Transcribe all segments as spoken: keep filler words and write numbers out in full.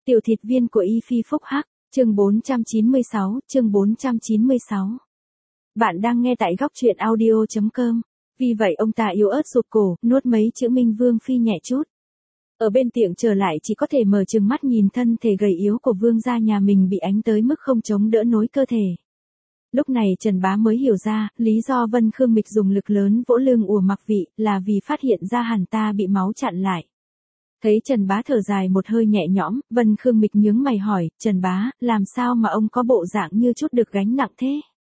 Tiểu thịt viên của Y Phi Phúc Hắc, chương bốn trăm chín mươi sáu, chương bốn trăm chín mươi sáu. Bạn đang nghe tại góc truyện audio chấm com. Vì vậy ông ta yếu ớt rụt cổ, nuốt mấy chữ Minh Vương Phi nhẹ chút. Ở bên tiệm trở lại chỉ có thể mở trừng mắt nhìn thân thể gầy yếu của vương gia nhà mình bị ánh tới mức không chống đỡ nối cơ thể. Lúc này Trần Bá mới hiểu ra, lý do Vân Khương Mịch dùng lực lớn vỗ lưng của Mặc Vị là vì phát hiện ra hắn ta bị máu chặn lại. Thấy Trần Bá thở dài một hơi nhẹ nhõm, Vân Khương Mịch nhướng mày hỏi, Trần Bá, làm sao mà ông có bộ dạng như chút được gánh nặng thế?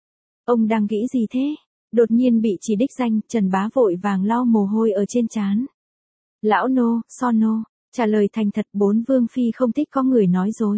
Ông đang nghĩ gì thế? Đột nhiên bị chỉ đích danh, Trần Bá vội vàng lau mồ hôi ở trên trán. Lão nô, so nô, trả lời thành thật, bốn Vương Phi không thích có người nói dối.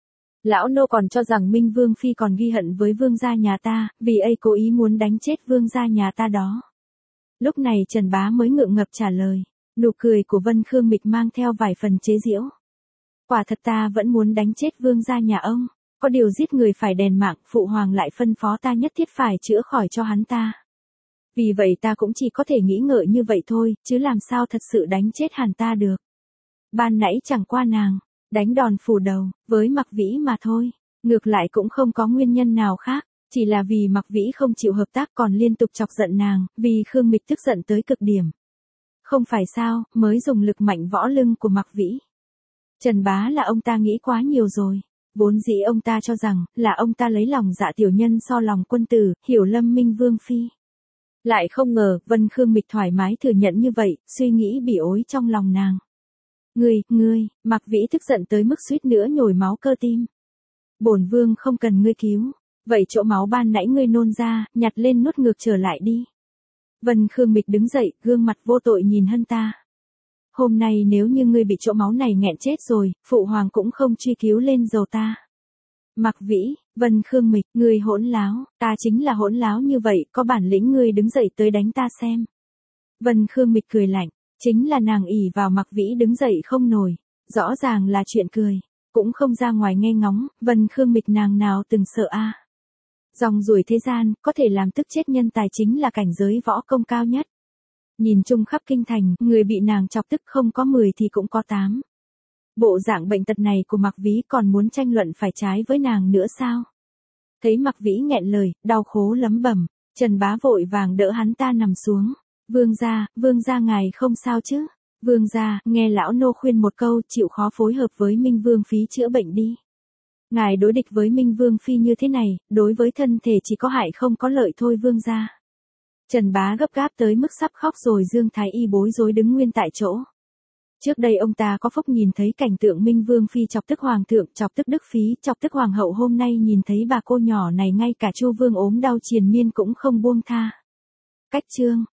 Lão nô còn cho rằng Minh Vương Phi còn ghi hận với vương gia nhà ta, vì ấy cố ý muốn đánh chết vương gia nhà ta đó. Lúc này Trần Bá mới ngượng ngập trả lời. Nụ cười của Vân Khương Mịch mang theo vài phần chế giễu. Quả thật ta vẫn muốn đánh chết vương gia nhà ông, có điều giết người phải đền mạng, phụ hoàng lại phân phó ta nhất thiết phải chữa khỏi cho hắn ta. Vì vậy ta cũng chỉ có thể nghĩ ngợi như vậy thôi, chứ làm sao thật sự đánh chết hắn ta được. Ban nãy chẳng qua nàng đánh đòn phủ đầu với Mặc Vĩ mà thôi, ngược lại cũng không có nguyên nhân nào khác, chỉ là vì Mặc Vĩ không chịu hợp tác còn liên tục chọc giận nàng, vì Khương Mịch tức giận tới cực điểm. Không phải sao, mới dùng lực mạnh võ lưng của Mặc Vĩ. Trần Bá là ông ta nghĩ quá nhiều rồi. Vốn dĩ ông ta cho rằng, là ông ta lấy lòng dạ tiểu nhân so lòng quân tử, hiểu lầm Minh Vương Phi. Lại không ngờ, Vân Khương Mịch thoải mái thừa nhận như vậy, suy nghĩ bỉ ối trong lòng nàng. Ngươi, ngươi, Mặc Vĩ tức giận tới mức suýt nữa nhồi máu cơ tim. Bổn vương không cần ngươi cứu, vậy chỗ máu ban nãy ngươi nôn ra, nhặt lên nuốt ngược trở lại đi. Vân Khương Mịch đứng dậy, gương mặt vô tội nhìn hắn ta. Hôm nay nếu như ngươi bị chỗ máu này nghẹn chết rồi, phụ hoàng cũng không truy cứu lên dầu ta. Mặc Vĩ, Vân Khương Mịch, ngươi hỗn láo, ta chính là hỗn láo như vậy, có bản lĩnh ngươi đứng dậy tới đánh ta xem. Vân Khương Mịch cười lạnh, chính là nàng ỷ vào Mặc Vĩ đứng dậy không nổi, rõ ràng là chuyện cười, cũng không ra ngoài nghe ngóng, Vân Khương Mịch nàng nào từng sợ a. À. Dòng ruổi thế gian, có thể làm tức chết nhân tài chính là cảnh giới võ công cao nhất. Nhìn chung khắp kinh thành, người bị nàng chọc tức không có mười thì cũng có tám. Bộ dạng bệnh tật này của Mặc Vĩ còn muốn tranh luận phải trái với nàng nữa sao? Thấy Mặc Vĩ nghẹn lời, đau khố lấm bẩm, Trần Bá vội vàng đỡ hắn ta nằm xuống. Vương gia, vương gia ngài không sao chứ? Vương gia, nghe lão nô khuyên một câu, chịu khó phối hợp với Minh Vương Phi chữa bệnh đi. Ngài đối địch với Minh Vương Phi như thế này, đối với thân thể chỉ có hại không có lợi thôi vương gia. Trần Bá gấp gáp tới mức sắp khóc rồi Dương Thái Y bối rối đứng nguyên tại chỗ. Trước đây ông ta có phúc nhìn thấy cảnh tượng Minh Vương Phi chọc tức Hoàng thượng, chọc tức Đức Phí, chọc tức Hoàng hậu, hôm nay nhìn thấy bà cô nhỏ này ngay cả Chu Vương ốm đau triền miên cũng không buông tha. Cách chương.